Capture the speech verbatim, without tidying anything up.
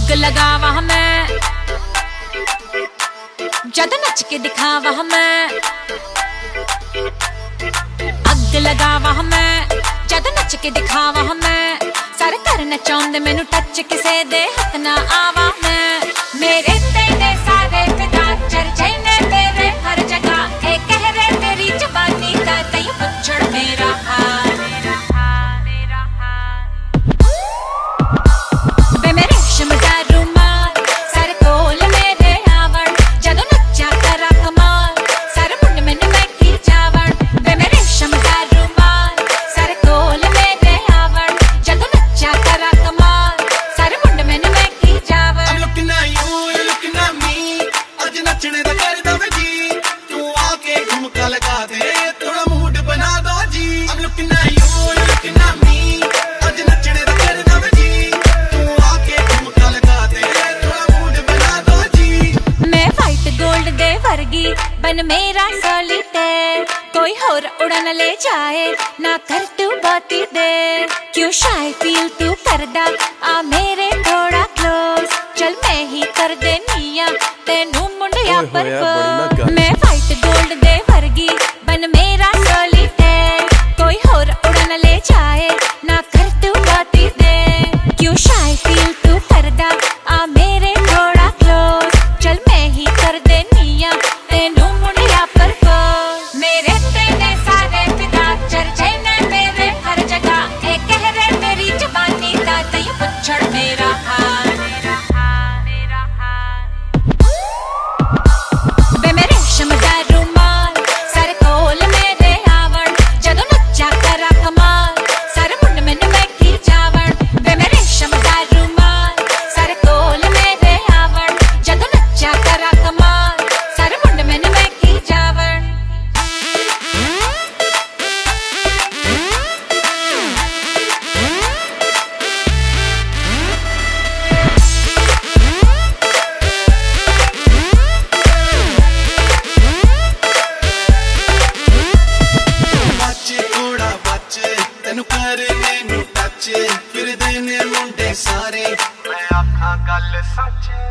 अग लगावा मैं जद नच के दिखावा मैं, अग लगावा मैं जद नच के दिखावा मैं। सारे करना चाहते मैनू टच किसे दे हथ ना आवा मैं। मेरे तेरे सारे फिदा चर्चे ने तेरे हर जगह, ए कह रहे तेरी जबानी का तई पुछड़ मेरा हाल। वे मेरे रेशमदार रुमाल सारे कोल मेरे आवण, जदों नचा करा कमाल सारे मुंड मैनू मैठी जावण। वे मेरे रेशमदार रुमाल सारे कोल मेरे आवण, जदों नचा करा कमाल सारे मुंड मैनू Maithi जावण। I'm looking at you, you're looking at me, अज नचने दा करदा वे जी, तू आके ठुमका लगा दे थोड़ा मूड बना दो जी। I'm looking at you, you're looking at me, अज नचने दा करदा वे जी, तू आके ठुमका लगा दे थोड़ा मूड बना दो जी। मैं वाइट गोल्ड दे वर्गी बन मेरा सॉलिटेयर, कोई होर उड़न ले जाए ना कर तू बाती दे। क्यों शाय फील तू करदा आ मेरे थोड़ा क्लोज, चल मैं ही कर देनी आ तेनू मुंडिया पर। मैं वाइट गोल्ड दे वर्गी बन मेरा सॉलिटेयर, कोई होर उड़न ले जाए ना कर तू बाती दे। क्यों शाय फील तू करदा आ मेरे थोड़ा क्लोज, चल मैं ही कर देनी आ तेनू मुंडिया पर। मेरे तेरे सारे फिदा चर्चे ने मेरे हर जगह, ए कह रहे मेरी जबानी दा तई पुछड़ मेरा हाल। वे मेरे रेशमदार रुमाल सारे कोल मेरे आवण, जदों नचा करा कमाल सारे मुंड मैनू मैठी जावण। वे मेरे रेशमदार रुमाल सारे कोल मेरे आवण, जदों नचा करा कमाल सारे मुंड मैनू मैठी जावण। बच थोड़ा बच तेनू करने नू टच, फिर देने मुंडे सारे मैं आखां गल सच।